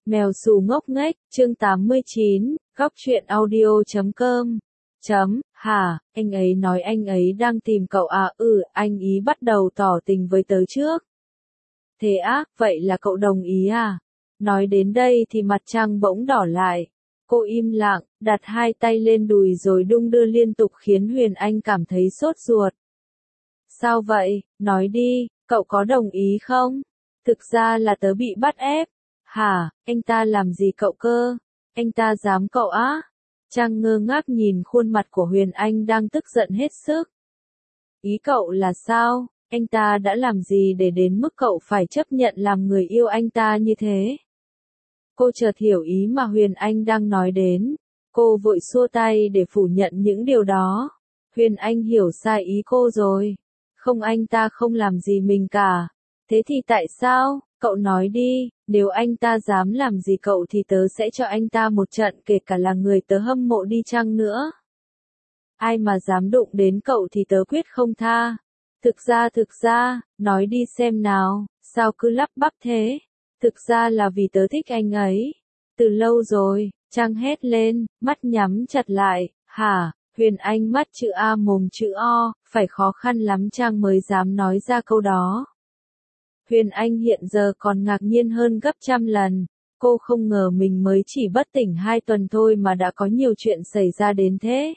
Mèo xù ngốc nghếch, chương 89, góc truyện audio.com. Hả, anh ấy nói anh ấy đang tìm cậu à? Anh ý bắt đầu tỏ tình với tớ trước. Thế á, vậy là cậu đồng ý à? Nói đến đây thì mặt Trang bỗng đỏ lại. Cô im lặng, đặt hai tay lên đùi rồi đung đưa liên tục khiến Huyền Anh cảm thấy sốt ruột. Sao vậy, nói đi, cậu có đồng ý không? Thực ra là tớ bị bắt ép. Hả, anh ta làm gì cậu cơ? Anh ta dám cậu á? Trang ngơ ngác nhìn khuôn mặt của Huyền Anh đang tức giận hết sức. Ý cậu là sao? Anh ta đã làm gì để đến mức cậu phải chấp nhận làm người yêu anh ta như thế? Cô chợt hiểu ý mà Huyền Anh đang nói đến. Cô vội xua tay để phủ nhận những điều đó. Huyền Anh hiểu sai ý cô rồi. Không, anh ta không làm gì mình cả. Thế thì tại sao? Cậu nói đi, nếu anh ta dám làm gì cậu thì tớ sẽ cho anh ta một trận, kể cả là người tớ hâm mộ đi chăng nữa. Ai mà dám đụng đến cậu thì tớ quyết không tha. Thực ra, nói đi xem nào, sao cứ lắp bắp thế? Thực ra là vì tớ thích anh ấy. Từ lâu rồi, Trang hét lên, mắt nhắm chặt lại. Hả? Huyền Anh mắt chữ A mồm chữ O, phải khó khăn lắm Trang mới dám nói ra câu đó. Huyền Anh hiện giờ còn ngạc nhiên hơn gấp trăm lần. Cô không ngờ mình mới chỉ bất tỉnh 2 tuần thôi mà đã có nhiều chuyện xảy ra đến thế.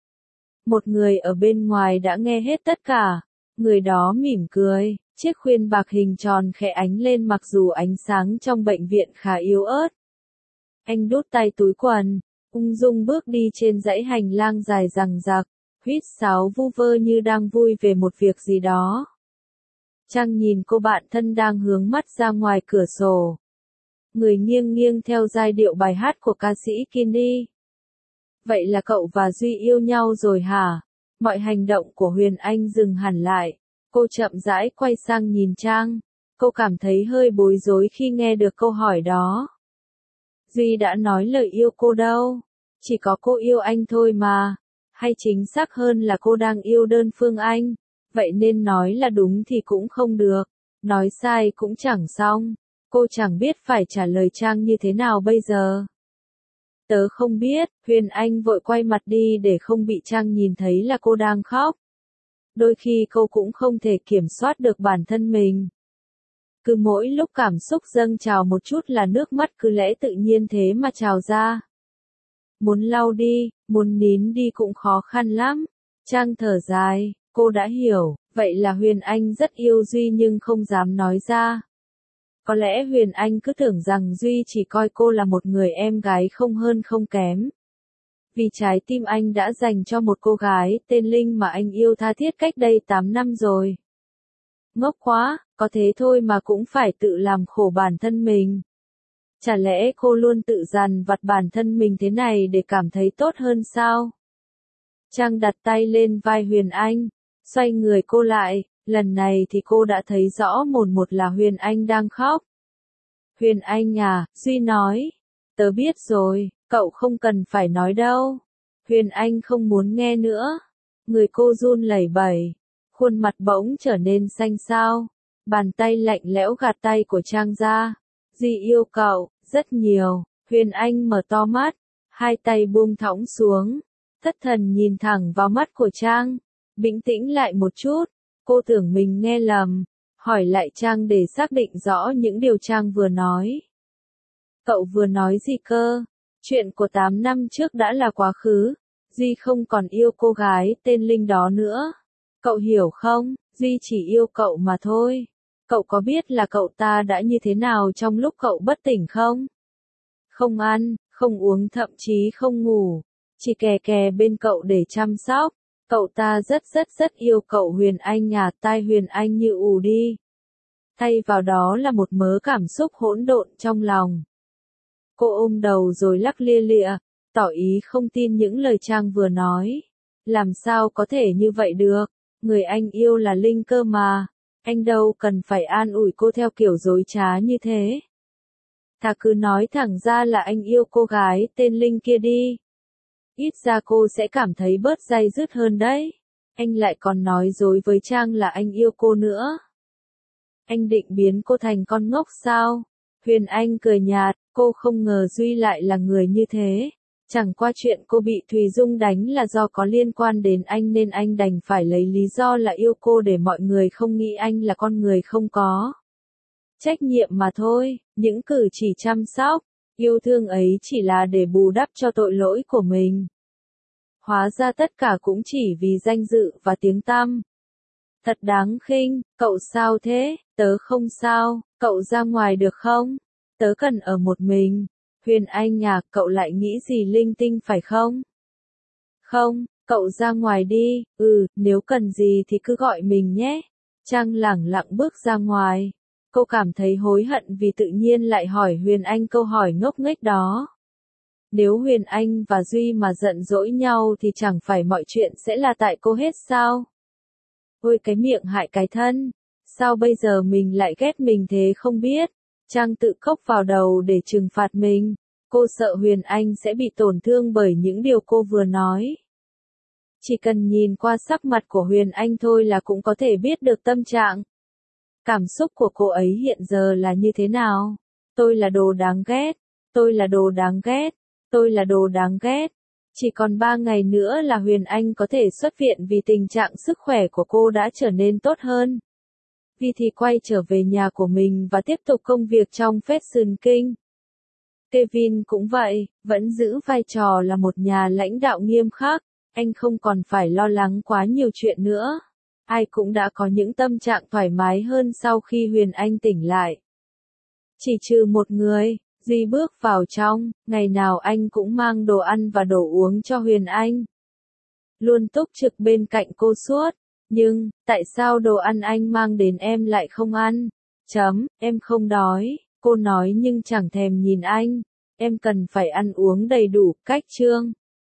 Một người ở bên ngoài đã nghe hết tất cả. Người đó mỉm cười, chiếc khuyên bạc hình tròn khẽ ánh lên mặc dù ánh sáng trong bệnh viện khá yếu ớt. Anh đút tay túi quần, ung dung bước đi trên dãy hành lang dài dằng dặc, huýt sáo vu vơ như đang vui về một việc gì đó. Trang nhìn cô bạn thân đang hướng mắt ra ngoài cửa sổ. Người nghiêng nghiêng theo giai điệu bài hát của ca sĩ Kenny. Vậy là cậu và Duy yêu nhau rồi hả? Mọi hành động của Huyền Anh dừng hẳn lại. Cô chậm rãi quay sang nhìn Trang. Cô cảm thấy hơi bối rối khi nghe được câu hỏi đó. Duy đã nói lời yêu cô đâu. Chỉ có cô yêu anh thôi mà. Hay chính xác hơn là cô đang yêu đơn phương anh. Vậy nên nói là đúng thì cũng không được. Nói sai cũng chẳng xong. Cô chẳng biết phải trả lời Trang như thế nào bây giờ. Tớ không biết, Huyền Anh vội quay mặt đi để không bị Trang nhìn thấy là cô đang khóc. Đôi khi cô cũng không thể kiểm soát được bản thân mình. Cứ mỗi lúc cảm xúc dâng trào một chút là nước mắt cứ lẽ tự nhiên thế mà trào ra. Muốn lau đi, muốn nín đi cũng khó khăn lắm. Trang thở dài, cô đã hiểu, vậy là Huyền Anh rất yêu Duy nhưng không dám nói ra. Có lẽ Huyền Anh cứ tưởng rằng Duy chỉ coi cô là một người em gái không hơn không kém. Vì trái tim anh đã dành cho một cô gái tên Linh mà anh yêu tha thiết cách đây 8 năm rồi. Ngốc quá, có thế thôi mà cũng phải tự làm khổ bản thân mình. Chả lẽ cô luôn tự dằn vặt bản thân mình thế này để cảm thấy tốt hơn sao? Trang đặt tay lên vai Huyền Anh, xoay người cô lại, lần này thì cô đã thấy rõ mồn một là Huyền Anh đang khóc. Huyền Anh à, Duy nói. Tớ biết rồi, cậu không cần phải nói đâu. Huyền Anh không muốn nghe nữa. Người cô run lẩy bẩy. Khuôn mặt bỗng trở nên xanh xao. Bàn tay lạnh lẽo gạt tay của Trang ra. Duy yêu cậu, rất nhiều. Huyền Anh mở to mắt. Hai tay buông thõng xuống. Thất thần nhìn thẳng vào mắt của Trang. Bình tĩnh lại một chút. Cô tưởng mình nghe lầm. Hỏi lại Trang để xác định rõ những điều Trang vừa nói. Cậu vừa nói gì cơ? Chuyện của 8 năm trước đã là quá khứ. Duy không còn yêu cô gái tên Linh đó nữa. Cậu hiểu không? Duy chỉ yêu cậu mà thôi. Cậu có biết là cậu ta đã như thế nào trong lúc cậu bất tỉnh không? Không ăn, không uống thậm chí không ngủ. Chỉ kè kè bên cậu để chăm sóc. Cậu ta rất yêu cậu. Huyền Anh à, tai Huyền Anh như ù đi. Thay vào đó là một mớ cảm xúc hỗn độn trong lòng. Cô ôm đầu rồi lắc lia lịa, tỏ ý không tin những lời Trang vừa nói. Làm sao có thể như vậy được? Người anh yêu là Linh cơ mà. Anh đâu cần phải an ủi cô theo kiểu dối trá như thế. Thà cứ nói thẳng ra là anh yêu cô gái tên Linh kia đi. Ít ra cô sẽ cảm thấy bớt day dứt hơn đấy. Anh lại còn nói dối với Trang là anh yêu cô nữa. Anh định biến cô thành con ngốc sao? Huyền Anh cười nhạt, cô không ngờ Duy lại là người như thế. Chẳng qua chuyện cô bị Thùy Dung đánh là do có liên quan đến anh nên anh đành phải lấy lý do là yêu cô để mọi người không nghĩ anh là con người không có trách nhiệm mà thôi. Những cử chỉ chăm sóc, yêu thương ấy chỉ là để bù đắp cho tội lỗi của mình. Hóa ra tất cả cũng chỉ vì danh dự và tiếng tăm. Thật đáng khinh, cậu sao thế? Tớ không sao, cậu ra ngoài được không? Tớ cần ở một mình. Huyền Anh à, cậu lại nghĩ gì linh tinh phải không? Không, cậu ra ngoài đi, nếu cần gì thì cứ gọi mình nhé. Trang lẳng lặng bước ra ngoài. Cô cảm thấy hối hận vì tự nhiên lại hỏi Huyền Anh câu hỏi ngốc nghếch đó. Nếu Huyền Anh và Duy mà giận dỗi nhau thì chẳng phải mọi chuyện sẽ là tại cô hết sao? Ôi cái miệng hại cái thân, sao bây giờ mình lại ghét mình thế không biết? Trang tự cốc vào đầu để trừng phạt mình. Cô sợ Huyền Anh sẽ bị tổn thương bởi những điều cô vừa nói. Chỉ cần nhìn qua sắc mặt của Huyền Anh thôi là cũng có thể biết được tâm trạng. Cảm xúc của cô ấy hiện giờ là như thế nào? Tôi là đồ đáng ghét, tôi là đồ đáng ghét, tôi là đồ đáng ghét. Chỉ còn 3 ngày nữa là Huyền Anh có thể xuất viện vì tình trạng sức khỏe của cô đã trở nên tốt hơn. Vi thì quay trở về nhà của mình và tiếp tục công việc trong Fashion King. Kevin cũng vậy, vẫn giữ vai trò là một nhà lãnh đạo nghiêm khắc, anh không còn phải lo lắng quá nhiều chuyện nữa. Ai cũng đã có những tâm trạng thoải mái hơn sau khi Huyền Anh tỉnh lại. Chỉ trừ một người, Duy bước vào trong, ngày nào anh cũng mang đồ ăn và đồ uống cho Huyền Anh. Luôn túc trực bên cạnh cô suốt. Nhưng, tại sao đồ ăn anh mang đến em lại không ăn? Em không đói, cô nói nhưng chẳng thèm nhìn anh. Em cần phải ăn uống đầy đủ, cách chương.